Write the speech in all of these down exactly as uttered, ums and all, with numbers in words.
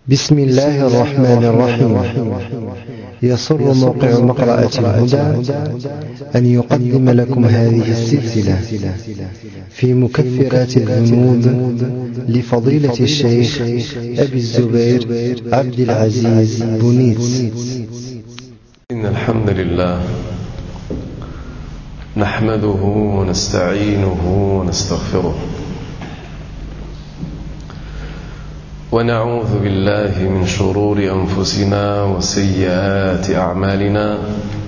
بسم الله الرحمن الرحيم. يسر موقع مقرأة الهدى أن يقدم لكم هذه السلسلة في مكفرات الذنوب لفضيلة الشيخ أبي الزبير عبد العزيز بنيس. إن الحمد لله نحمده ونستعينه ونستغفره ونعوذ بالله من شرور أنفسنا وسيئات أعمالنا.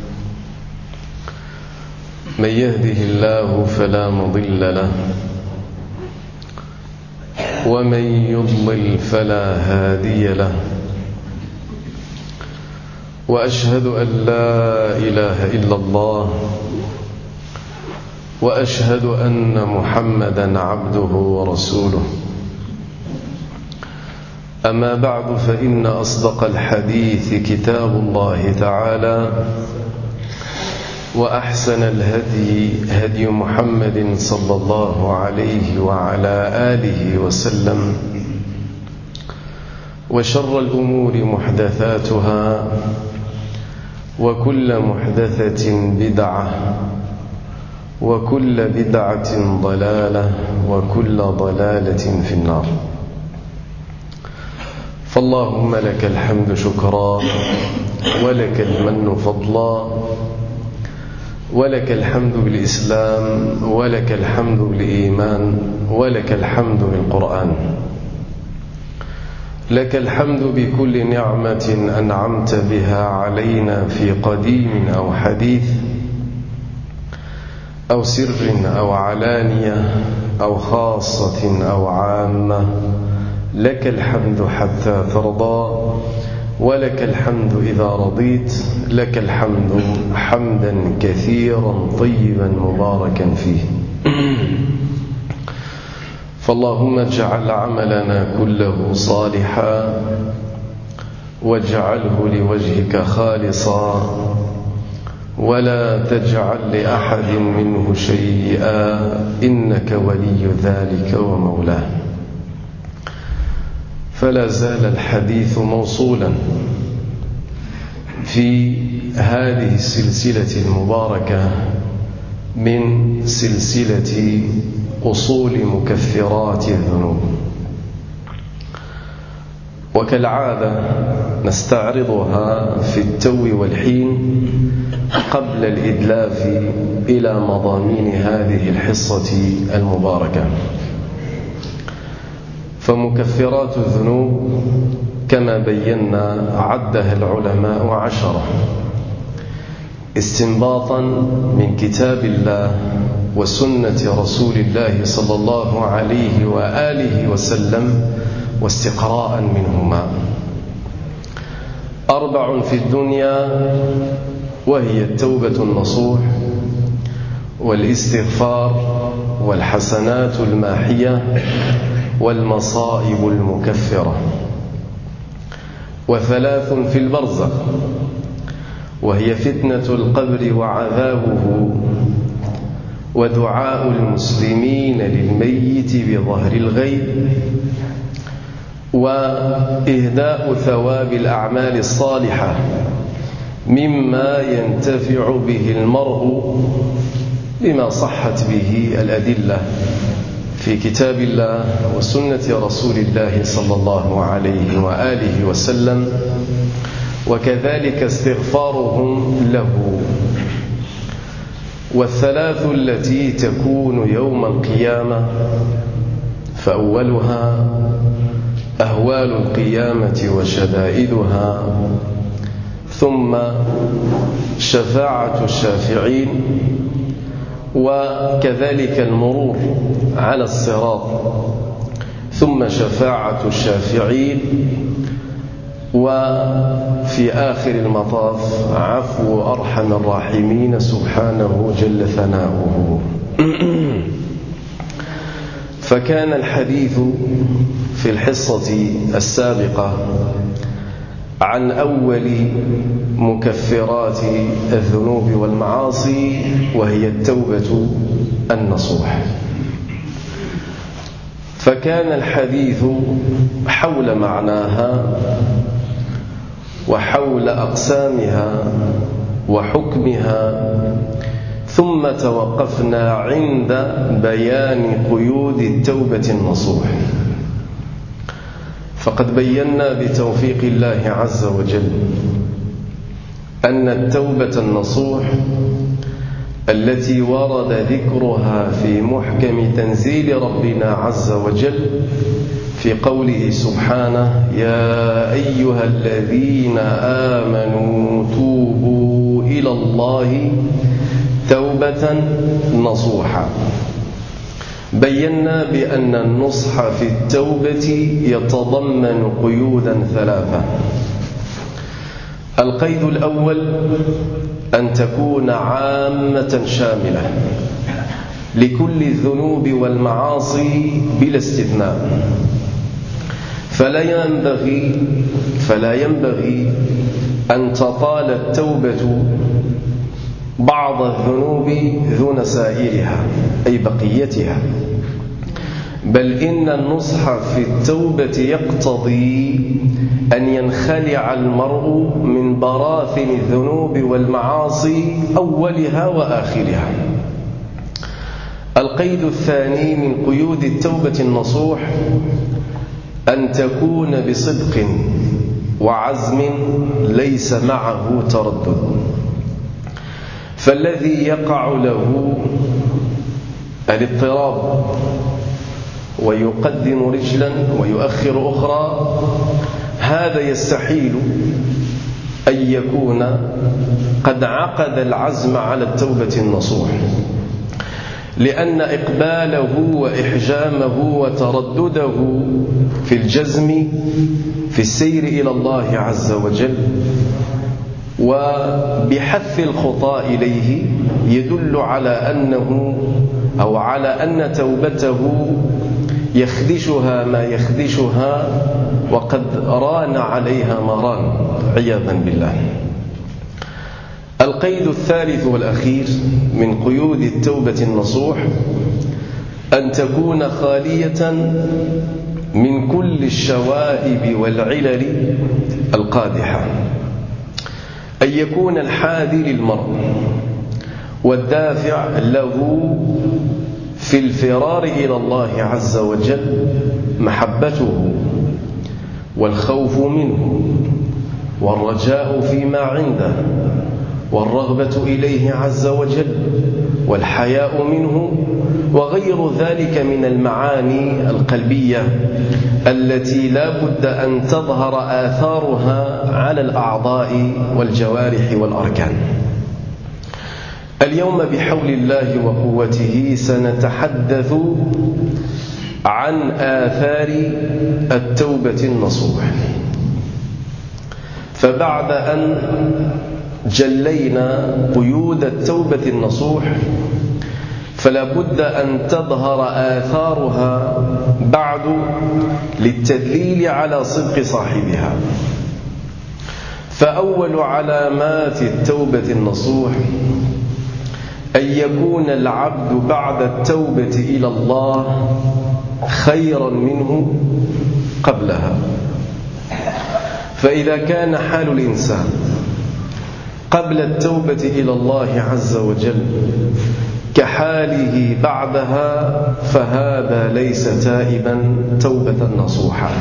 من يهده الله فلا مضل له ومن يضلل فلا هادي له، وأشهد أن لا إله إلا الله وأشهد أن محمدا عبده ورسوله. أما بعد، فإن أصدق الحديث كتاب الله تعالى، وأحسن الهدي هدي محمد صلى الله عليه وعلى آله وسلم، وشر الأمور محدثاتها، وكل محدثة بدعة، وكل بدعة ضلالة، وكل ضلالة في النار. فاللهم لك الحمد شكرا، ولك المن فضلا، ولك الحمد بالإسلام، ولك الحمد بالإيمان، ولك الحمد بالقرآن. لك الحمد بكل نعمة أنعمت بها علينا في قديم أو حديث، أو سر أو علانية، أو خاصة أو عامة. لك الحمد حتى ترضى، ولك الحمد إذا رضيت. لك الحمد حمدا كثيرا طيبا مباركا فيه. فاللهم اجعل عملنا كله صالحا، واجعله لوجهك خالصا، ولا تجعل لأحد منه شيئا، إنك ولي ذلك ومولاه. فلا زال الحديث موصولا في هذه السلسلة المباركة من سلسلة أصول مكفرات الذنوب، وكالعادة نستعرضها في التو والحين قبل الإدلاف إلى مضامين هذه الحصة المباركة. فمكفرات الذنوب كما بينا عدها العلماء عشرة، استنباطا من كتاب الله وسنة رسول الله صلى الله عليه وآله وسلم، واستقراء منهما. أربع في الدنيا، وهي التوبة النصوح، والاستغفار، والحسنات الماحية، والمصائب المكفرة. وثلاث في البرزخ، وهي فتنة القبر وعذابه، ودعاء المسلمين للميت بظهر الغيب، وإهداء ثواب الأعمال الصالحة مما ينتفع به المرء بما صحت به الأدلة في كتاب الله وسنة رسول الله صلى الله عليه وآله وسلم، وكذلك استغفارهم له. والثلاث التي تكون يوم القيامة، فأولها أهوال القيامة وشدائدها، ثم شفاعة الشافعين، وكذلك المرور على الصراط، ثم شفاعة الشافعين، وفي آخر المطاف عفو أرحم الراحمين سبحانه جل ثناؤه. فكان الحديث في الحصة السابقة عن أول مكفرات الذنوب والمعاصي، وهي التوبة النصوح. فكان الحديث حول معناها وحول أقسامها وحكمها، ثم توقفنا عند بيان قيود التوبة النصوح. فقد بينا بتوفيق الله عز وجل أن التوبة النصوح التي ورد ذكرها في محكم تنزيل ربنا عز وجل في قوله سبحانه: يا أيها الذين آمنوا توبوا إلى الله توبة نصوحا. بينا بأن النصح في التوبة يتضمن قيودا ثلاثة. القيد الأول أن تكون عامة شاملة لكل الذنوب والمعاصي بلا استثناء، فلا ينبغي فلا ينبغي أن تطال التوبة بعض الذنوب دون سائرها أي بقيتها، بل إن النصح في التوبة يقتضي أن ينخلع المرء من براثن الذنوب والمعاصي أولها وآخرها. القيد الثاني من قيود التوبة النصوح أن تكون بصدق وعزم ليس معه تردد، فالذي يقع له الاضطراب ويقدم رجلا ويؤخر أخرى، هذا يستحيل أن يكون قد عقد العزم على التوبة النصوح، لأن إقباله وإحجامه وتردده في الجزم في السير إلى الله عز وجل وبحث الخطى إليه يدل على أنه أو على أن توبته يخدشها ما يخدشها وقد ران عليها ما ران عياذا بالله. القيد الثالث والأخير من قيود التوبة النصوح أن تكون خالية من كل الشوائب والعلل القادحة، أن يكون الحادي للمرء والدافع له في الفرار إلى الله عز وجل محبته والخوف منه والرجاء فيما عنده والرغبة إليه عز وجل والحياء منه وغير ذلك من المعاني القلبية التي لا بد أن تظهر آثارها على الأعضاء والجوارح والأركان. اليوم بحول الله وقوته سنتحدث عن آثار التوبة النصوح. فبعد أن جلينا قيود التوبة النصوح فلا بد أن تظهر آثارها بعد للتدليل على صدق صاحبها. فأول علامات التوبة النصوح أن يكون العبد بعد التوبة إلى الله خيرا منه قبلها. فإذا كان حال الإنسان قبل التوبة إلى الله عز وجل كحاله بعدها فهذا ليس تائبا توبة نصوحا،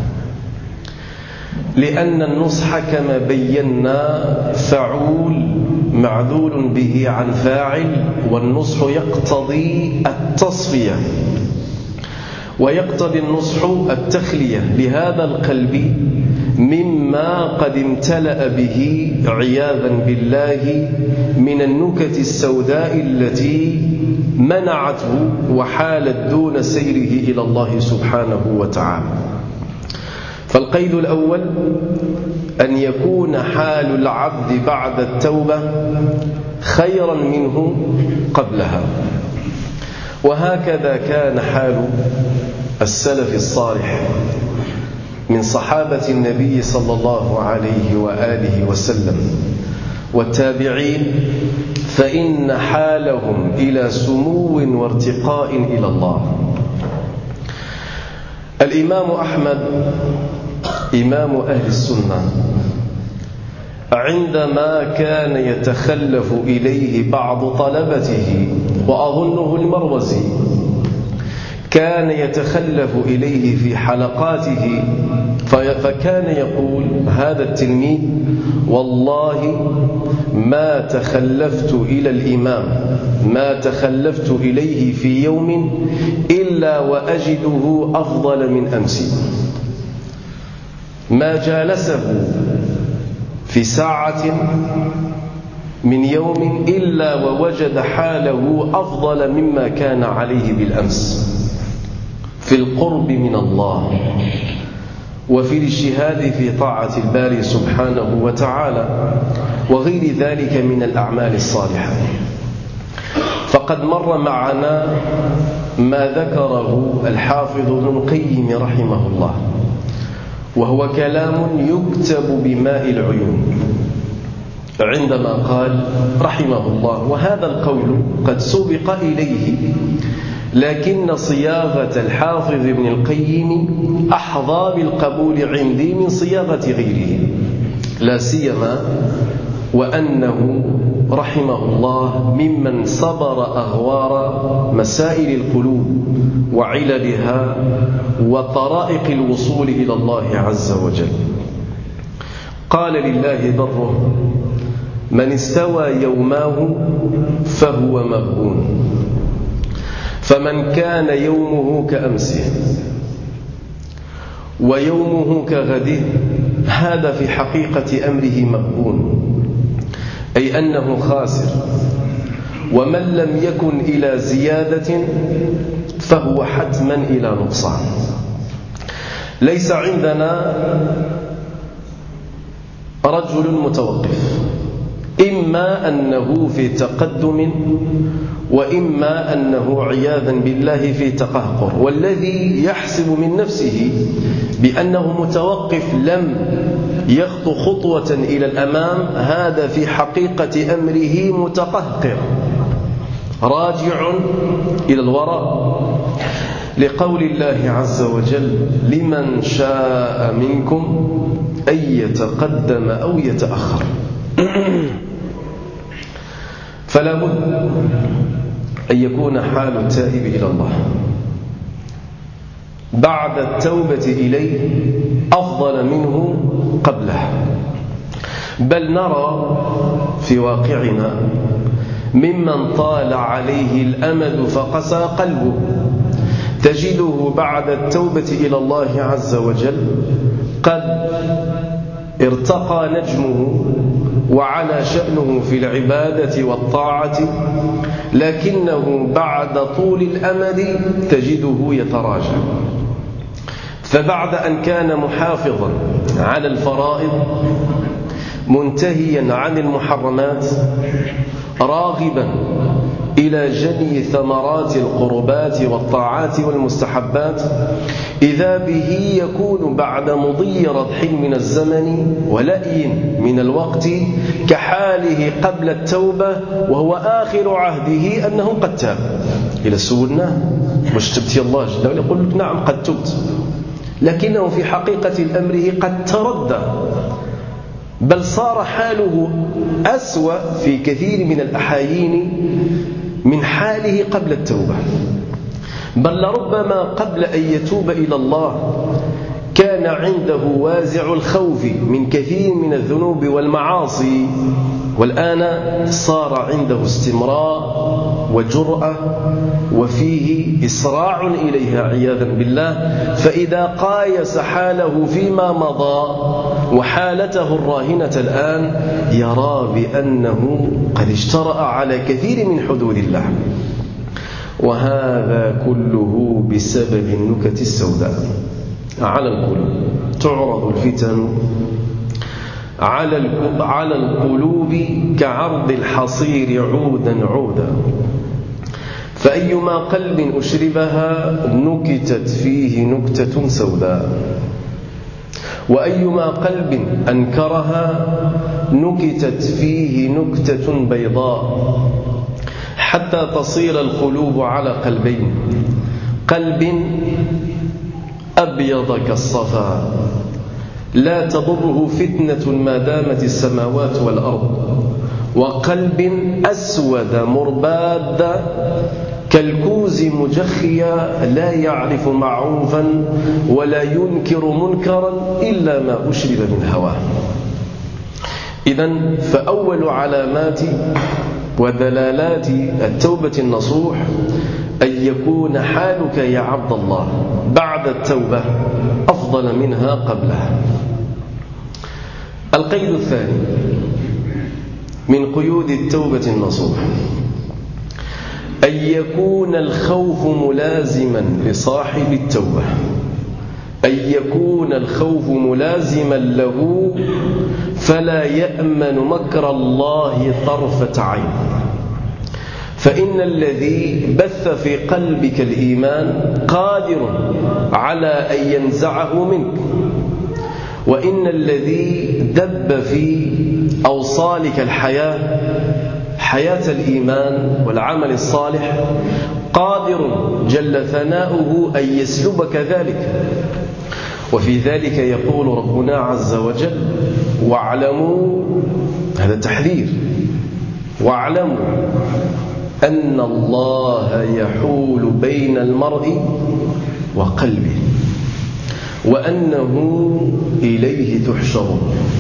لأن النصح كما بينا فعول معدول به عن فاعل، والنصح يقتضي التصفية ويقتضي النصح التخلية لهذا القلب مما قد امتلأ به عياذا بالله من النكت السوداء التي منعته وحالت دون سيره إلى الله سبحانه وتعالى. فالقيد الأول أن يكون حال العبد بعد التوبة خيرا منه قبلها، وهكذا كان حال السلف الصالح من صحابة النبي صلى الله عليه وآله وسلم والتابعين، فإن حالهم إلى سمو وارتقاء إلى الله. الإمام أحمد إمام أهل السنة عندما كان يتخلف إليه بعض طلبته، وأظنه المروزي، كان يتخلف إليه في حلقاته فكان يقول هذا التلميذ: والله ما تخلفت إلى الإمام ما تخلفت إليه في يوم إلا وأجده أفضل من أمس. ما جالسه في ساعة من يوم إلا ووجد حاله أفضل مما كان عليه بالأمس في القرب من الله وفي الاجتهاد في طاعة الباري سبحانه وتعالى وغير ذلك من الأعمال الصالحة. فقد مر معنا ما ذكره الحافظ ابن القيم رحمه الله، وهو كلام يكتب بماء العيون، عندما قال رحمه الله: وهذا القول قد سبق إليه، لكن صياغة الحافظ ابن القيم أحظى بالقبول عندي من صياغة غيره، لا سيما وأنه رحمه الله ممن صبر أغوار مسائل القلوب وعللها وطرائق الوصول إلى الله عز وجل. قال لله بره: من استوى يوماه فهو مغبون، فمن كان يومه كأمسه ويومه كغده هذا في حقيقة أمره مغبون، أي أنه خاسر. ومن لم يكن إلى زيادة فهو حتما إلى نقصان. ليس عندنا رجل متوقف، إما أنه في تقدم وإما أنه عياذا بالله في تقهقر، والذي يحسب من نفسه بأنه متوقف لم يخطو خطوة إلى الأمام هذا في حقيقة أمره متقهقر راجع إلى الوراء، لقول الله عز وجل: لمن شاء منكم أن يتقدم أو يتأخر. فلا بد أن يكون حال التائب إلى الله بعد التوبة إليه أفضل منه قبله. بل نرى في واقعنا ممن طال عليه الأمد فقسى قلبه، تجده بعد التوبة إلى الله عز وجل قد ارتقى نجمه وعلى شأنه في العبادة والطاعة، لكنه بعد طول الأمد تجده يتراجع. فبعد أن كان محافظا على الفرائض منتهيا عن المحرمات راغبا إلى جني ثمرات القربات والطاعات والمستحبات، إذا به يكون بعد مضي رضح من الزمن ولأي من الوقت كحاله قبل التوبة، وهو آخر عهده أنه قد تاب. إلى سؤالنا: واش تبت يا الله جل وعلا؟ يقول لك: نعم قد تبت، لكنه في حقيقة أمره قد تردى، بل صار حاله أسوأ في كثير من الأحايين من حاله قبل التوبة. بل لربما قبل أن يتوب إلى الله كان عنده وازع الخوف من كثير من الذنوب والمعاصي، والآن صار عنده استمراء وجرأة وفيه إسراع إليها عياذا بالله. فإذا قايس حاله فيما مضى وحالته الراهنة الآن يرى بأنه قد اجترأ على كثير من حدود الله، وهذا كله بسبب النكت السوداء. على القلوب تعرض الفتن على القلوب كعرض الحصير عودا عودا، فأيما قلب أشربها نكتت فيه نكتة سوداء، وأيما قلب أنكرها نكتت فيه نكتة بيضاء، حتى تصير القلوب على قلبين: قلب أبيض كالصفا لا تضره فتنة ما دامت السماوات والأرض وقلب أسود مرباد كالكوز مجخيا لا يعرف معروفا ولا ينكر منكرا إلا ما أشرب من هواه. إذن فأول علامات ودلالات التوبة النصوح أن يكون حالك يا عبد الله بعد التوبة أفضل منها قبلها. القيد الثاني من قيود التوبة النصوح أن يكون الخوف ملازما لصاحب التوبة، أن يكون الخوف ملازما له فلا يأمن مكر الله طرفة عين. فإن الذي بث في قلبك الإيمان قادر على أن ينزعه منك، وإن الذي دب في أوصالك الحياة حياة الإيمان والعمل الصالح قادر جل ثناؤه أن يسلبك ذلك. وفي ذلك يقول ربنا عز وجل: واعلموا، هذا تحذير، واعلموا أن الله يحول بين المرء وقلبه وأنه إليه تحشرون.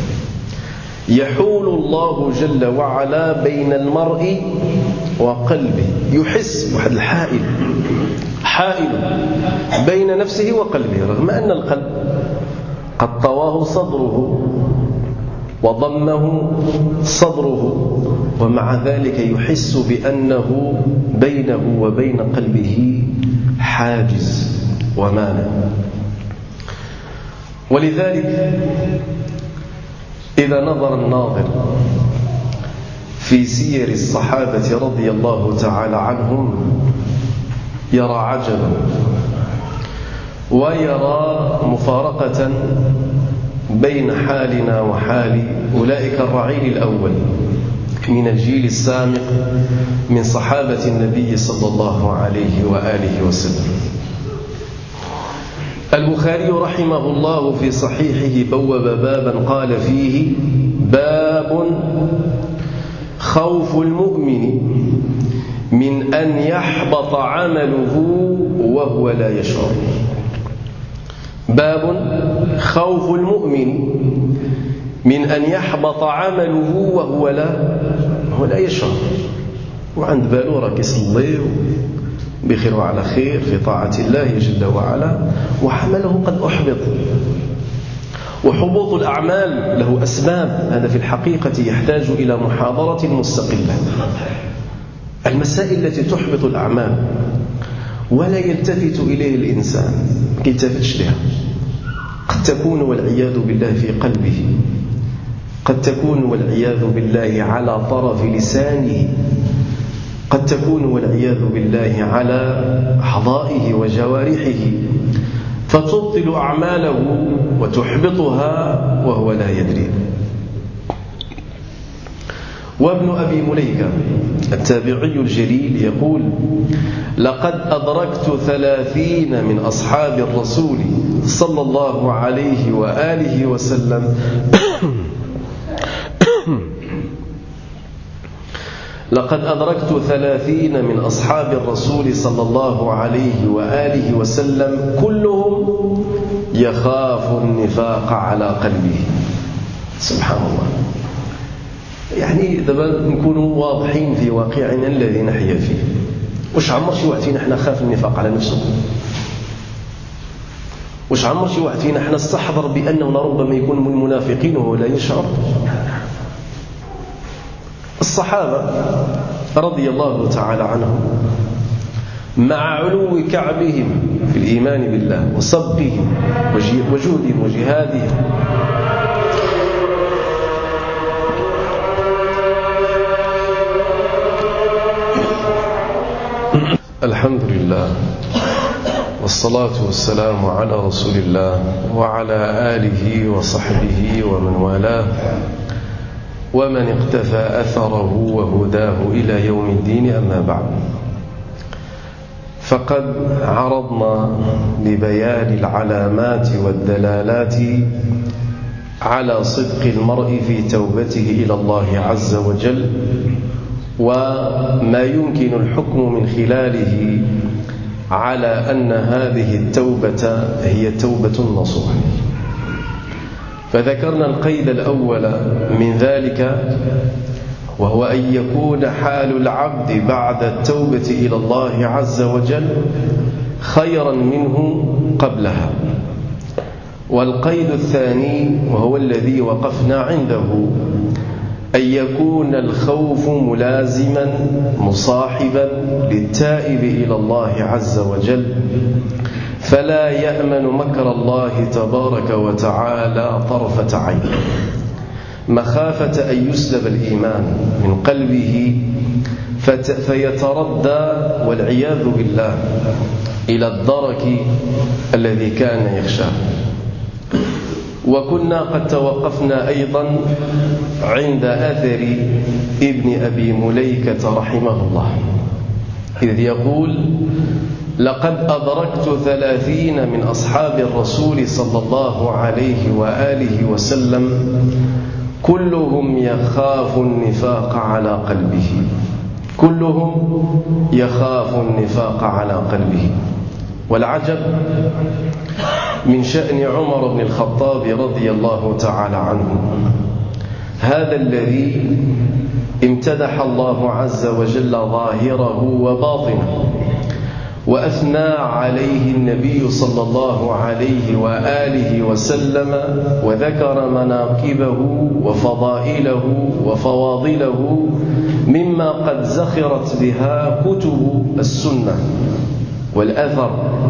يحول الله جل وعلا بين المرء وقلبه، يحس واحد الحائل حائل بين نفسه وقلبه، رغم أن القلب قد طواه صدره وضمه صدره، ومع ذلك يحس بأنه بينه وبين قلبه حاجز ومانع. ولذلك إذا نظر الناظر في سير الصحابة رضي الله تعالى عنهم يرى عجبا، ويرى مفارقة بين حالنا وحال أولئك الرعيل الأول من الجيل السامق من صحابة النبي صلى الله عليه وآله وسلم. البخاري رحمه الله في صحيحه بوب بابا قال فيه: باب خوف المؤمن من أن يحبط عمله وهو لا يشعر. باب خوف المؤمن من أن يحبط عمله وهو لا هو لا يشعر، وعند بالو راه كيصلي بخير وعلى خير في طاعة الله جل وعلا، وحمله قد أحبط. وحبوط الأعمال له أسباب، هذا في الحقيقة يحتاج إلى محاضرة مستقلة. المسائل التي تحبط الأعمال ولا يلتفت إليه الإنسان، ما يلتفتش لها، قد تكون والعياذ بالله في قلبه، قد تكون والعياذ بالله على طرف لسانه، قد تكون والعياذ بالله على أعضائه وجوارحه، فتبطل أعماله وتحبطها وهو لا يدري. وابن أبي مليكة التابعي الجليل يقول: لقد أدركت ثلاثين من أصحاب الرسول صلى الله عليه وآله وسلم لقد أدركت ثلاثين من أصحاب الرسول صلى الله عليه وآله وسلم كلهم يخاف النفاق على قلبه. سبحان الله. يعني دابا نكونوا واضحين في واقعنا الذي نحيا فيه. واش عمر شي واحد فينا حنا خاف النفاق على نفسه؟ واش عمر شي واحد فينا حنا استحضر بأنه ربما يكون من المنافقين وهو لا يشعر؟ الصحابة رضي الله تعالى عنهم مع علو كعبهم في الإيمان بالله وسبقهم وجودهم وجهادهم الحمد لله والصلاة والسلام على رسول الله وعلى آله وصحبه ومن والاه ومن اقتفى أثره وهداه إلى يوم الدين. أما بعد، فقد عرضنا لبيان العلامات والدلالات على صدق المرء في توبته إلى الله عز وجل، وما يمكن الحكم من خلاله على أن هذه التوبة هي توبة النصوح. فذكرنا القيد الأول من ذلك، وهو أن يكون حال العبد بعد التوبة إلى الله عز وجل خيرا منه قبلها. والقيد الثاني وهو الذي وقفنا عنده، أن يكون الخوف ملازما مصاحبا للتائب إلى الله عز وجل، فلا يأمن مكر الله تبارك وتعالى طرفة عين، مخافة أن يسلب الإيمان من قلبه فيتردى والعياذ بالله إلى الدرك الذي كان يخشاه. وكنا قد توقفنا أيضا عند أثر ابن أبي مليكة رحمه الله، إذ يقول: لقد أدركت ثلاثين من أصحاب الرسول صلى الله عليه وآله وسلم كلهم يخاف النفاق على قلبه، كلهم يخاف النفاق على قلبه. والعجب من شأن عمر بن الخطاب رضي الله تعالى عنه، هذا الذي امتدح الله عز وجل ظاهره وباطنه، وأثنى عليه النبي صلى الله عليه وآله وسلم، وذكر مناقبه وفضائله وفواضله مما قد زخرت بها كتب السنة والأثر.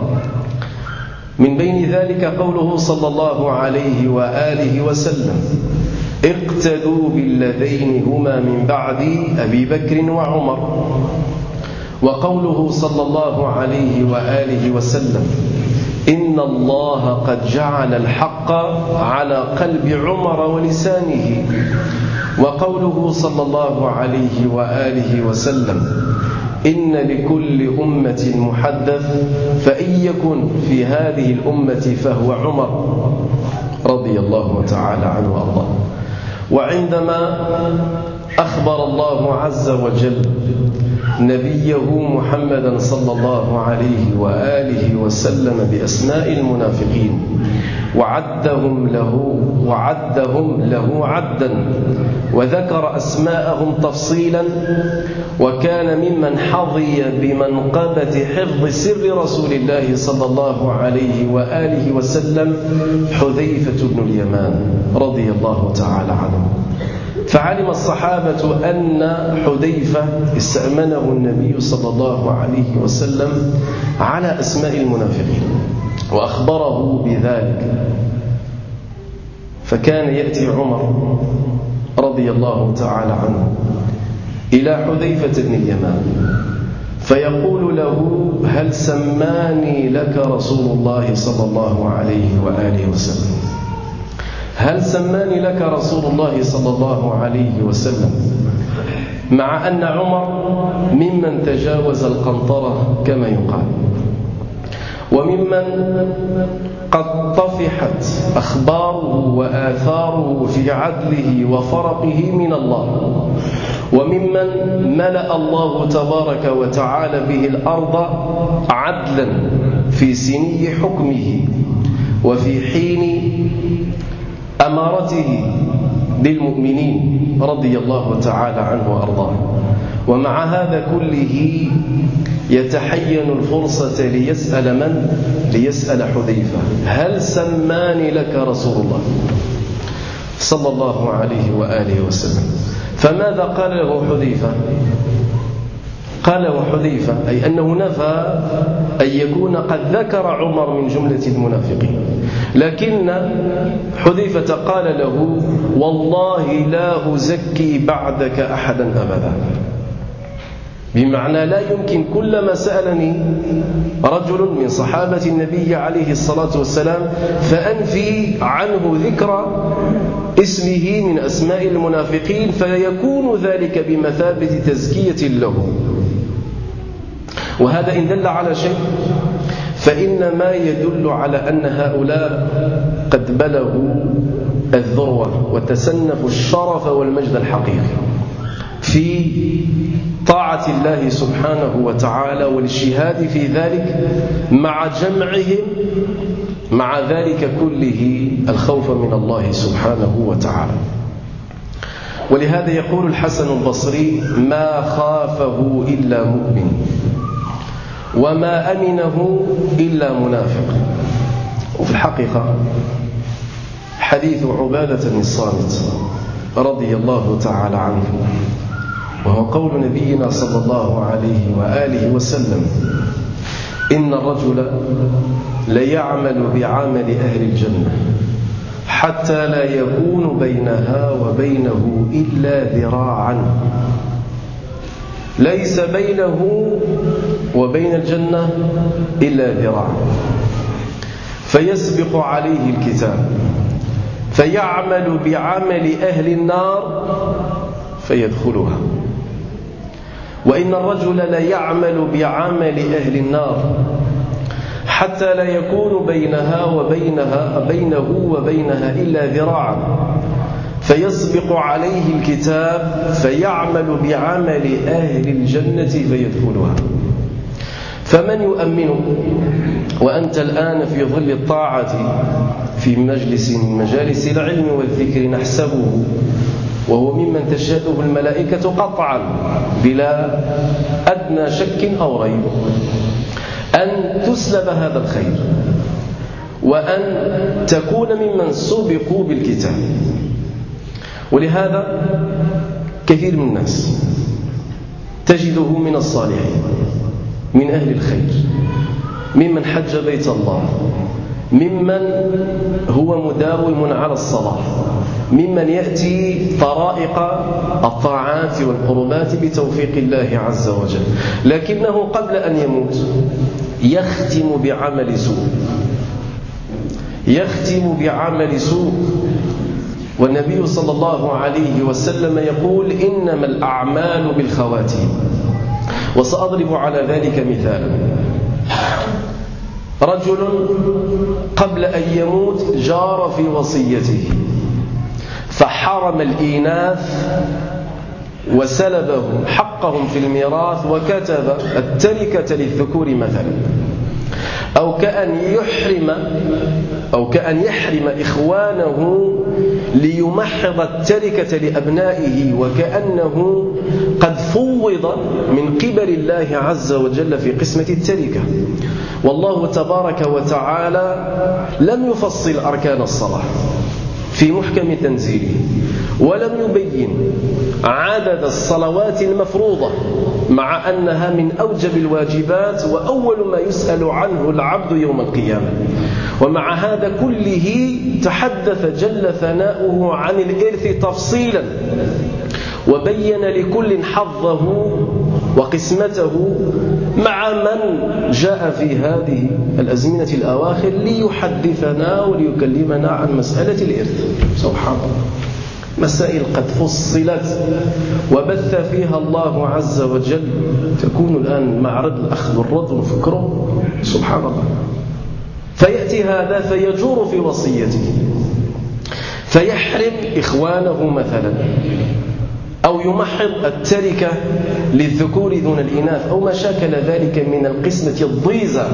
من بين ذلك قوله صلى الله عليه وآله وسلم: اقتدوا بالذين هما من بعد أبي بكر وعمر. وقوله صلى الله عليه وآله وسلم: إن الله قد جعل الحق على قلب عمر ولسانه. وقوله صلى الله عليه وآله وسلم: إن لكل أمة محدث، فإن يكن في هذه الأمة فهو عمر رضي الله تعالى عنه وأرضاه. وعندما أخبر الله عز وجل نبيه محمدا صلى الله عليه وآله وسلم بأسماء المنافقين وعدهم له وعدهم له عدا، وذكر أسماءهم تفصيلا، وكان ممن حظي بمنقبة حفظ سر رسول الله صلى الله عليه وآله وسلم حذيفة بن اليمان رضي الله تعالى عنه. فعلم الصحابة أن حذيفة استأمنه النبي صلى الله عليه وسلم على أسماء المنافقين وأخبره بذلك. فكان يأتي عمر رضي الله تعالى عنه إلى حذيفة بن اليمان فيقول له: هل سماني لك رسول الله صلى الله عليه وآله وسلم؟ هل سماني لك رسول الله صلى الله عليه وسلم؟ مع أن عمر ممن تجاوز القنطرة كما يقال، وممن قد طفحت أخباره وآثاره في عدله وفرقه من الله، وممن ملأ الله تبارك وتعالى به الأرض عدلا في سني حكمه وفي حين أمارته بالمؤمنين رضي الله تعالى عنه وأرضاه. ومع هذا كله يتحين الفرصة ليسأل من؟ ليسأل حذيفة: هل سماني لك رسول الله صلى الله عليه وآله وسلم؟ فماذا قال له حذيفة؟ قال له حذيفة أي أنه نفى أن يكون قد ذكر عمر من جملة المنافقين، لكن حذيفة قال له: والله لا أزكي بعدك أحدا أبدا. بمعنى لا يمكن كلما سألني رجل من صحابة النبي عليه الصلاة والسلام فأنفي عنه ذكر اسمه من أسماء المنافقين، فيكون ذلك بمثابة تزكية له. وهذا إن دل على شيء فإنما يدل على أن هؤلاء قد بلغوا الذروة وتسنفوا الشرف والمجد الحقيقي في طاعة الله سبحانه وتعالى والاجتهاد في ذلك، مع جمعهم مع ذلك كله الخوف من الله سبحانه وتعالى. ولهذا يقول الحسن البصري: ما خافه إلا مؤمن وما أمنه إلا منافق. وفي الحقيقة حديث عبادة بن الصامت رضي الله تعالى عنه، وهو قول نبينا صلى الله عليه وآله وسلم: إن الرجل ليعمل بعمل أهل الجنة حتى لا يكون بينها وبينه إلا ذراعا، ليس بينه وبين الجنة إلا ذراع، فيسبق عليه الكتاب فيعمل بعمل أهل النار فيدخلها. وإن الرجل ليعمل بعمل أهل النار حتى لا يكون بينها وبينها بينه وبينها إلا ذراعا، فيسبق عليه الكتاب فيعمل بعمل أهل الجنة فيدخلها. فمن يؤمن وأنت الآن في ظل الطاعة في مجلس من مجالس العلم والذكر نحسبه وهو ممن تشهده الملائكة قطعا بلا أدنى شك أو ريب أن تسلب هذا الخير وأن تكون ممن سبقوا بالكتاب. ولهذا كثير من الناس تجده من الصالحين، من أهل الخير، ممن حج بيت الله، ممن هو مداوم على الصلاة، ممن يأتي طرائق الطاعات والقربات بتوفيق الله عز وجل، لكنه قبل أن يموت يختم بعمل سوء، يختم بعمل سوء. والنبي صلى الله عليه وسلم يقول: إنما الأعمال بالخواتيم. وسأضرب على ذلك مثالا: رجل قبل أن يموت جار في وصيته فحرم الإناث وسلبهم حقهم في الميراث وكتب التركة للذكور مثلا، أو كأن يحرم أو كأن يحرم إخوانه ليمحض التركة لأبنائه، وكأنه قد فوض من قبل الله عز وجل في قسمة التركة. والله تبارك وتعالى لم يفصل أركان الصلاة في محكم تنزيله، ولم يبين عدد الصلوات المفروضة، مع أنها من أوجب الواجبات وأول ما يسأل عنه العبد يوم القيامة. ومع هذا كله تحدث جل ثناؤه عن الإرث تفصيلا، وبين لكل حظه وقسمته، مع من جاء في هذه الأزمنة الأواخر ليحدثنا وليكلمنا عن مسألة الإرث. سبحان الله، مسائل قد فصلت وبث فيها الله عز وجل، تكون الآن معرض الأخذ والرد وفكره. سبحان الله. فيأتي هذا فيجور في وصيته فيحرم إخوانه مثلا، أو يمحض التركة للذكور دون الإناث، أو ما شاكل ذلك من القسمة الضيزة،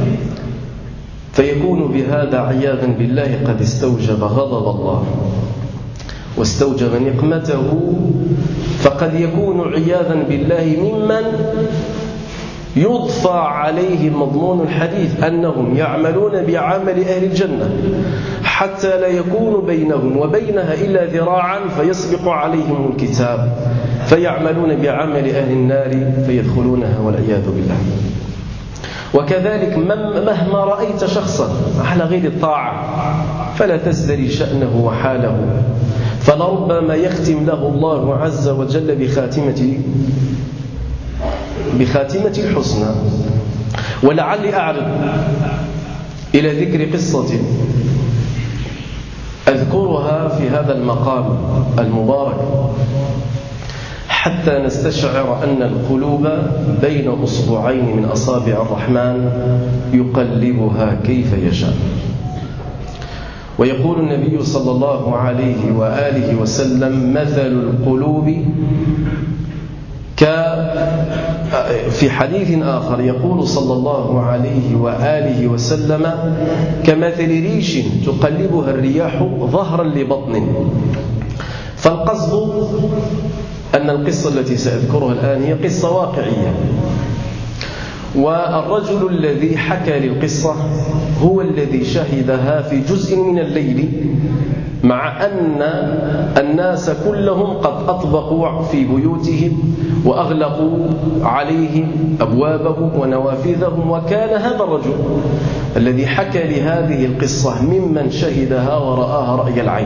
فيكون بهذا عياذا بالله قد استوجب غضب الله واستوجب نقمته. فقد يكون عياذا بالله ممن يضفى عليه مضمون الحديث أنهم يعملون بعمل أهل الجنة حتى لا يكون بينهم وبينها إلا ذراعا، فيسبق عليهم الكتاب فيعملون بعمل أهل النار فيدخلونها والعياذ بالله. وكذلك مهما رأيت شخصا على غير الطاعة فلا تزدري شأنه وحاله، فلربما يختم له الله عز وجل بخاتمة بخاتمة الحسنى. ولعلي أعرض إلى ذكر قصة أذكرها في هذا المقام المبارك، حتى نستشعر أن القلوب بين أصبعين من أصابع الرحمن يقلبها كيف يشاء. ويقول النبي صلى الله عليه وآله وسلم: مثل القلوب ك في حديث آخر يقول صلى الله عليه وآله وسلم: كمثل ريش تقلبها الرياح ظهرا لبطن. فالقصد أن القصة التي سأذكرها الآن هي قصة واقعية، والرجل الذي حكى للقصة هو الذي شهدها في جزء من الليل، مع أن الناس كلهم قد أطبقوا في بيوتهم وأغلقوا عليهم أبوابهم ونوافذهم، وكان هذا الرجل الذي حكى لهذه القصة ممن شهدها ورآها رأي العين.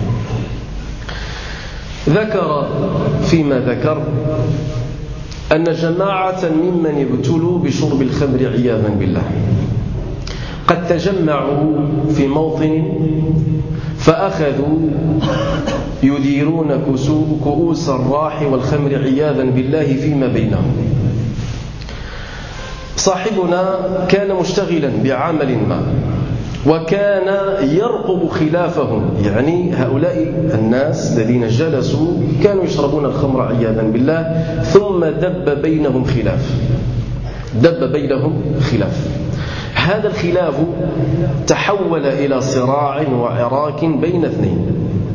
ذكر فيما ذكر أن جماعة ممن ابتلوا بشرب الخمر عياذا بالله قد تجمعوا في موطن فأخذوا يديرون كؤوس الراح والخمر عياذا بالله فيما بينهم. صاحبنا كان مشتغلا بعمل ما، وكان يرقب خلافهم، يعني هؤلاء الناس الذين جلسوا كانوا يشربون الخمر عياذا بالله، ثم دب بينهم خلاف دب بينهم خلاف هذا الخلاف تحول إلى صراع وعراك بين اثنين.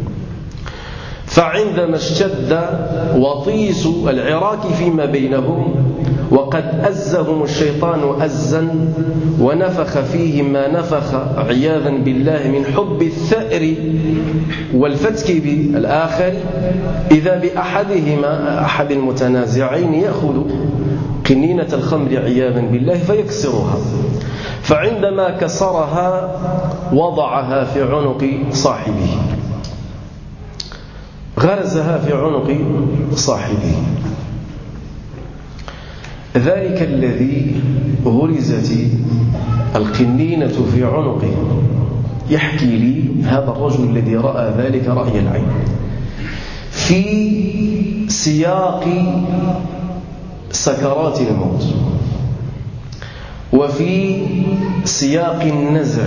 فعندما اشتد وطيس العراك فيما بينهم وقد أزهم الشيطان أزا ونفخ فيهم ما نفخ عياذا بالله من حب الثأر والفتك بالآخر، إذا بأحدهما أحد المتنازعين يأخذ قنينة الخمر عياذا بالله فيكسرها، فعندما كسرها وضعها في عنق صاحبه، غرزها في عنق صاحبه. ذلك الذي غرزت القنينة في عنقه يحكي لي هذا الرجل الذي رأى ذلك رأي العين في سياق سكرات الموت وفي سياق النزع،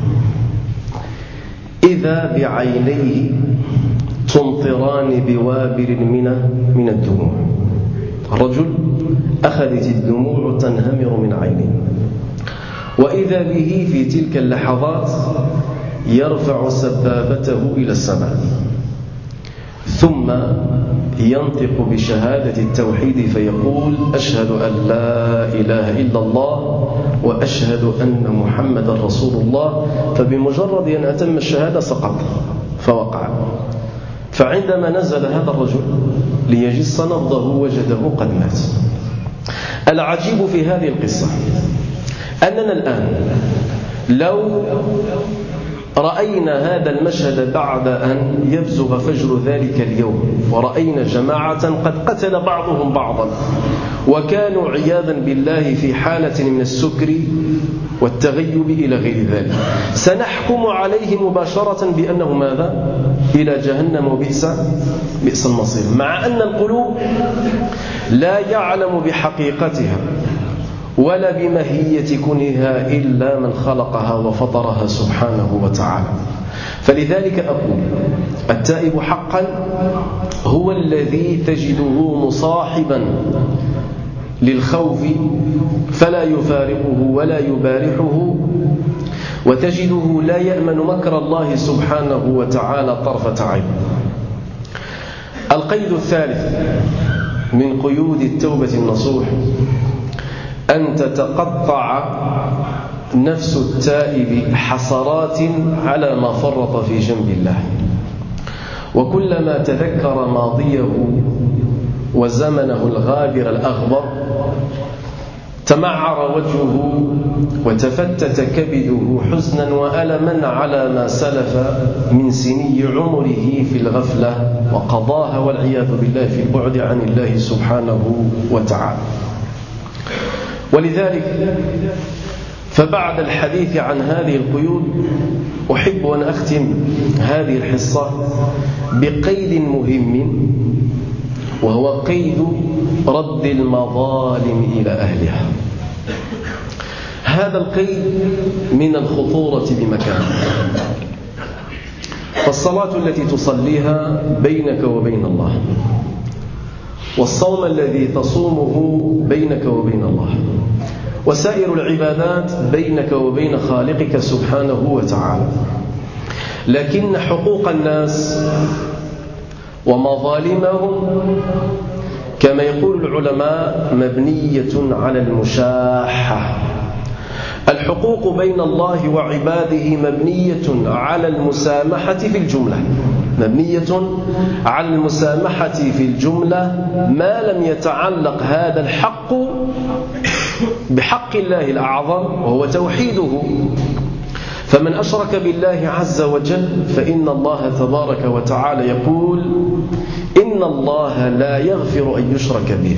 إذا بعينيه تمطران بوابر من من الدموع. الرجل أخذت الدموع تنهمر من عينيه، وإذا به في تلك اللحظات يرفع سبابته إلى السماء، ثم ينطق بشهادة التوحيد فيقول: أشهد أن لا إله إلا الله وأشهد أن محمد رسول الله. فبمجرد أن أتم الشهادة سقط فوقع. فعندما نزل هذا الرجل ليجس نبضه وجده قد مات. العجيب في هذه القصة أننا الآن لو رأينا هذا المشهد بعد أن يبزغ فجر ذلك اليوم، ورأينا جماعة قد قتل بعضهم بعضا وكانوا عياذا بالله في حالة من السكر والتغيب إلى غير ذلك، سنحكم عليه مباشرة بأنه ماذا؟ إلى جهنم وبئس بئس المصير، مع أن القلوب لا يعلم بحقيقتها ولا بماهية كونها إلا من خلقها وفطرها سبحانه وتعالى. فلذلك أقول: التائب حقا هو الذي تجده مصاحبا للخوف فلا يفارقه ولا يبارحه، وتجده لا يأمن مكر الله سبحانه وتعالى طرفة عين. القيد الثالث من قيود التوبة النصوح أن تتقطع نفس التائب حسرات على ما فرط في جنب الله، وكلما تذكر ماضيه وزمنه الغابر الأغبر تمعر وجهه وتفتت كبده حزنا وألما على ما سلف من سني عمره في الغفلة وقضاها والعياذ بالله في البعد عن الله سبحانه وتعالى. ولذلك فبعد الحديث عن هذه القيود أحب أن أختم هذه الحصة بقيد مهم وهو قيد رد المظالم إلى أهلها. هذا القيد من الخطورة بمكان، فالصلاة التي تصليها بينك وبين الله، والصوم الذي تصومه بينك وبين الله، وسائر العبادات بينك وبين خالقك سبحانه وتعالى. لكن حقوق الناس ومظالمهم كما يقول العلماء مبنية على المشاحة. الحقوق بين الله وعباده مبنية على المسامحة في الجملة، مبنية على المسامحة في الجملة ما لم يتعلق هذا الحق بحق الله الأعظم وهو توحيده. فمن أشرك بالله عز وجل فإن الله تبارك وتعالى يقول: إن الله لا يغفر أن يشرك به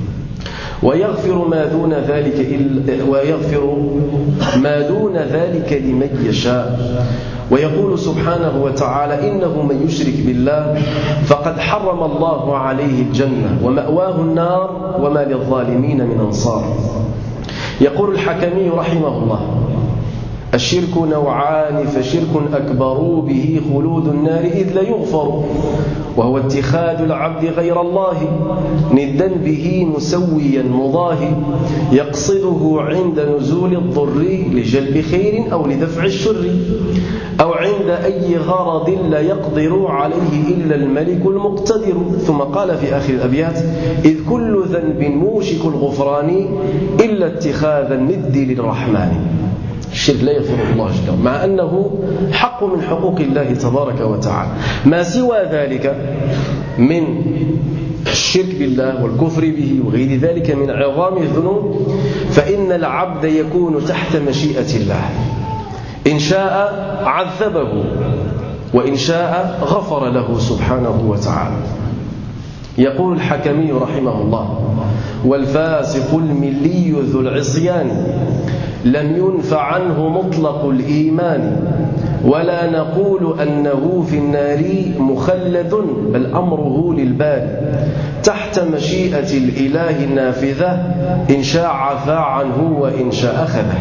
ويغفر ما دون ذلك إلا ويغفر ما دون ذلك لمن يشاء. ويقول سبحانه وتعالى: إنه من يشرك بالله فقد حرم الله عليه الجنة ومأواه النار وما للظالمين من أنصار. يقول الحكمي رحمه الله: الشرك نوعان، فشرك أكبر به خلود النار إذ لا يغفر، وهو اتخاذ العبد غير الله ندا به مسويا مضاهي يقصده عند نزول الضر لجلب خير أو لدفع الشر، أو عند أي غرض لا يقدر عليه إلا الملك المقتدر. ثم قال في آخر الأبيات: إذ كل ذنب موشك الغفران إلا اتخاذ الند للرحمن. الشرك لا يغفره الله جل وعلا، مع أنه حق من حقوق الله تبارك وتعالى. ما سوى ذلك من الشرك بالله والكفر به وغير ذلك من عظام الذنوب فإن العبد يكون تحت مشيئة الله، إن شاء عذبه وإن شاء غفر له سبحانه وتعالى. يقول الحكمي رحمه الله: والفاسق الملي ذو العصيان لم ينفع عنه مطلق الإيمان، ولا نقول أنه في النار مخلد بل أمره للبال، تحت مشيئة الإله النافذة إن شاء عفا عنه وإن شاء أخذه.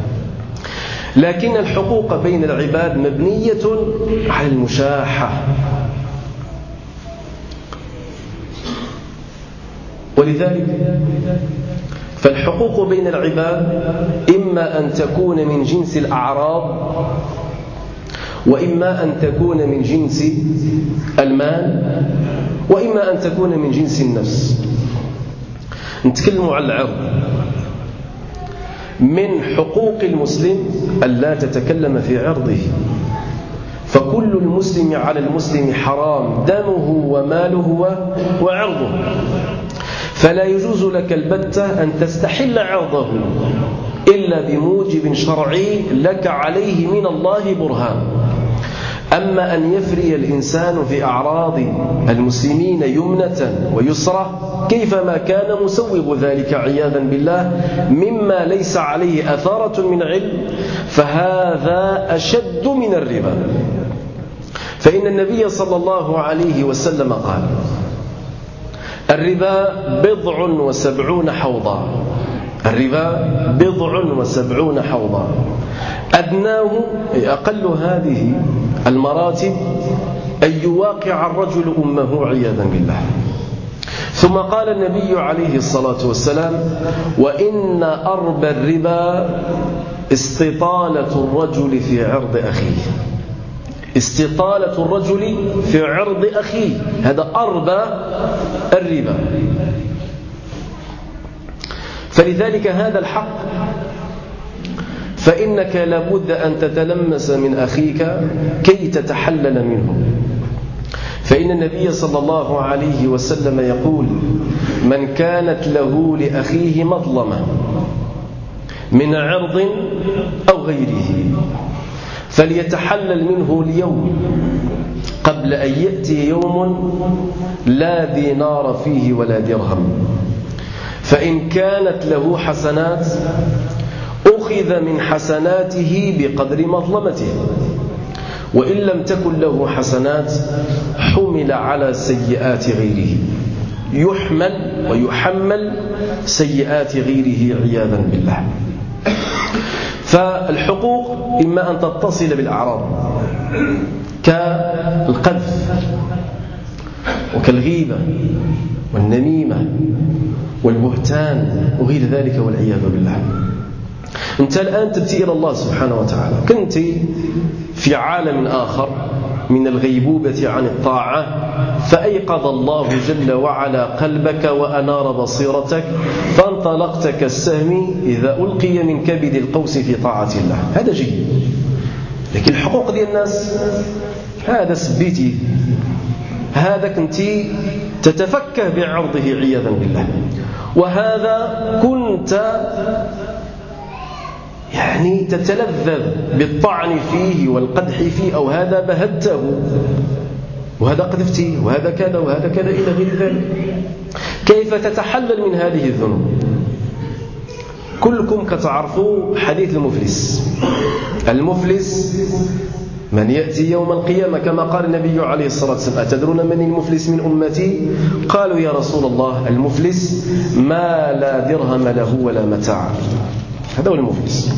لكن الحقوق بين العباد مبنية على المشاحة، ولذلك فالحقوق بين العباد إما أن تكون من جنس الأعراض، وإما أن تكون من جنس المال، وإما أن تكون من جنس النفس. نتكلم عن العرض. من حقوق المسلم ألا تتكلم في عرضه، فكل المسلم على المسلم حرام دمه وماله وعرضه، فلا يجوز لك البتة أن تستحل عرضه إلا بموجب شرعي لك عليه من الله برهان. أما أن يفري الإنسان في أعراض المسلمين يمنة ويسرة كيفما كان مسوغ ذلك عياذا بالله مما ليس عليه أثارة من علم، فهذا أشد من الربا. فإن النبي صلى الله عليه وسلم قال: الربا بضع وسبعون حوضا، الربا بضع وسبعون حوضا، أدناه أقل هذه المراتب أن يواقع الرجل أمه عياذا بالله. ثم قال النبي عليه الصلاة والسلام: وإن أربى الربا استطالة الرجل في عرض أخيه، استطالة الرجل في عرض أخيه، هذا أربى الربا. فلذلك هذا الحق فإنك لابد أن تتلمس من أخيك كي تتحلل منه. فإن النبي صلى الله عليه وسلم يقول: من كانت له لأخيه مظلمة من عرض أو غيره فليتحلل منه اليوم قبل أن يأتي يوم لا دينار فيه ولا درهم، فإن كانت له حسنات أخذ من حسناته بقدر مظلمته، وإن لم تكن له حسنات حمل على سيئات غيره. يحمل ويحمل سيئات غيره عياذا بالله. فالحقوق إما أن تتصل بالأعراض كالقذف وكالغيبة والنميمة والبهتان وغير ذلك والعياذ بالله. أنت الآن تبتئ إلى الله سبحانه وتعالى، كنت في عالم آخر من الغيبوبة عن الطاعة، فأيقظ الله جل وعلا قلبك وأنار بصيرتك، فانطلقت كالسهم إذا ألقي من كبد القوس في طاعة الله. هذا جيد. لكن الحقوق ديال الناس هذا سبيتي، هذا كنت تتفكه بعرضه عياذا بالله، وهذا كنت يعني تتلذذ بالطعن فيه والقدح فيه، أو هذا بهته وهذا قذفتي وهذا كذا وهذا كذا إلى غير ذلك. كيف تتحلل من هذه الذنوب؟ كلكم كتعرفوا حديث المفلس. المفلس من يأتي يوم القيامة كما قال النبي عليه الصلاة والسلام: أتدرون من المفلس من أمتي؟ قالوا يا رسول الله المفلس ما لا درهم له ولا متاع. هذا هو المفلس.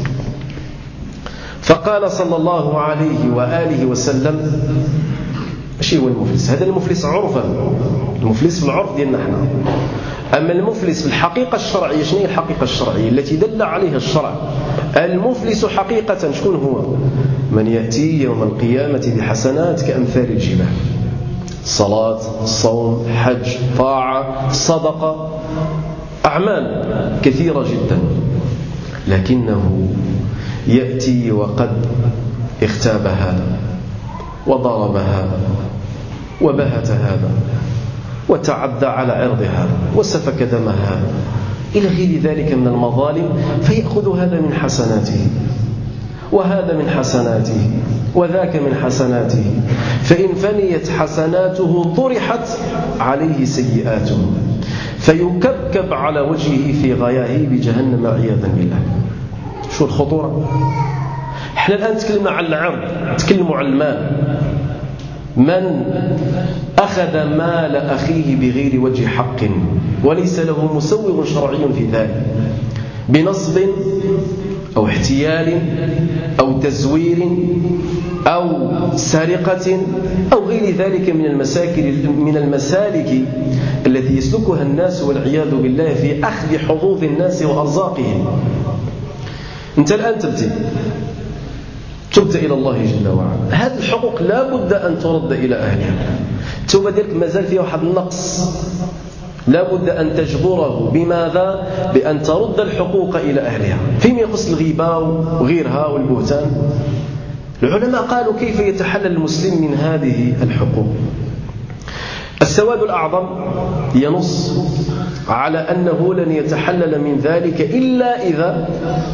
فقال صلى الله عليه وآله وسلم: ماشي هو المفلس، هذا المفلس عرفا، المفلس في العرف ديالنا احنا. أما المفلس في الحقيقة الشرعية، شنو هي الحقيقة الشرعية التي دل عليها الشرع؟ المفلس حقيقة شكون هو؟ من يأتي يوم القيامة بحسنات كأمثال الجبال، صلاة، صوم، حج، طاعة، صدقة، أعمال كثيرة جدا، لكنه يأتي وقد اغتاب هذا وضرب هذا وبهت هذا وتعدى على عرض هذا وسفك دم هذا إلى غير ذلك من المظالم، فيأخذ هذا من حسناته وهذا من حسناته وذاك من حسناته، فإن فنيت حسناته طرحت عليه سيئاته فيكبكب على وجهه في غياهب جهنم عياذا بالله. شو الخطورة؟ احنا الآن تكلمنا عن العرض، تكلموا عن المال. من أخذ مال أخيه بغير وجه حق وليس له مسوغ شرعي في ذلك، بنصب أو احتيال أو تزوير أو سرقة أو غير ذلك من المساكن من المسالك التي يسلكها الناس والعياذ بالله في أخذ حظوظ الناس وأرزاقهم. أنت الآن تبتئ تبت إلى الله جل وعلا، هذه الحقوق لا بد أن ترد إلى أهلها. التوبة ديالك مازال فيها واحد النقص، لا بد أن تجبره. بماذا؟ بأن ترد الحقوق إلى أهلها. فيما يخص الغيبة وغيرها والبهتان، العلماء قالوا كيف يتحلل المسلم من هذه الحقوق. السواد الأعظم ينص على أنه لن يتحلل من ذلك إلا إذا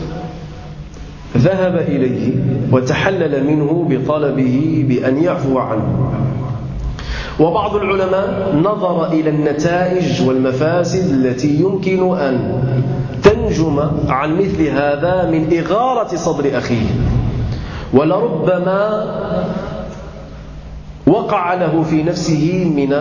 ذهب إليه وتحلل منه بطلبه بأن يعفو عنه. وبعض العلماء نظر إلى النتائج والمفاسد التي يمكن أن تنجم عن مثل هذا من إغارة صدر أخيه، ولربما وقع له في نفسه من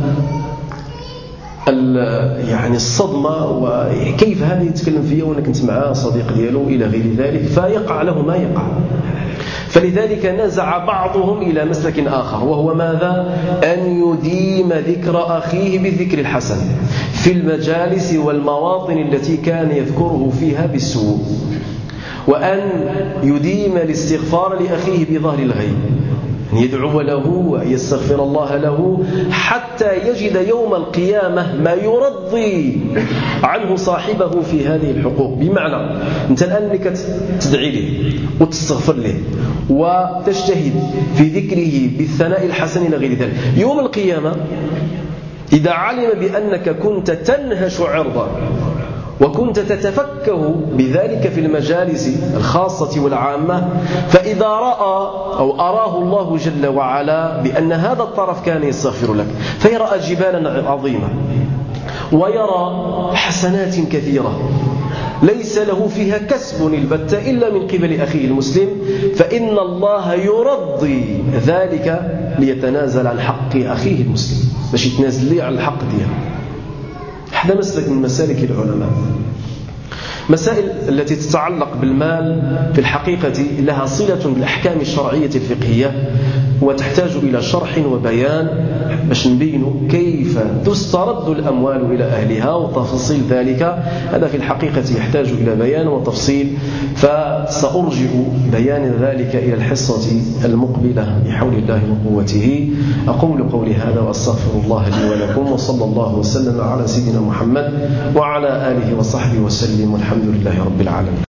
يعني الصدمة، وكيف هذا يتكلم فيه وأنا كنت معاه صديق دياله إلى غير ذلك، فيقع له ما يقع. فلذلك نزع بعضهم إلى مسلك آخر، وهو ماذا؟ أن يديم ذكر أخيه بالذكر الحسن في المجالس والمواطن التي كان يذكره فيها بالسوء، وأن يديم الاستغفار لأخيه بظهر الغيب، أن يدعو له ويستغفر الله له حتى يجد يوم القيامة ما يرضي عنه صاحبه في هذه الحقوق. بمعنى أنت الآن لك تدعي له وتستغفر له وتجتهد في ذكره بالثناء الحسن إلى غير ذلك، يوم القيامة إذا علم بأنك كنت تنهش عرضه وكنت تتفكه بذلك في المجالس الخاصة والعامة، فإذا رأى أو أراه الله جل وعلا بأن هذا الطرف كان يستغفر لك، فيرى جبالا عظيمة ويرى حسنات كثيرة ليس له فيها كسب البتة إلا من قبل أخيه المسلم، فإن الله يرضي ذلك ليتنازل عن حق أخيه المسلم، باش يتنازل لي عن الحق دياله. هذا مسلك من مسالك العلماء. مسائل التي تتعلق بالمال في الحقيقة لها صلة بالأحكام الشرعية الفقهية وتحتاج إلى شرح وبيان باش نبين كيف تسترد الأموال إلى أهلها وتفصيل ذلك. هذا في الحقيقة يحتاج إلى بيان وتفصيل، فسأرجع بيان ذلك إلى الحصة المقبلة بحول الله وقوته. أقول قولي هذا وأستغفر الله لي ولكم، وصلى الله وسلم على سيدنا محمد وعلى آله وصحبه وسلم، والحمد لله رب العالمين.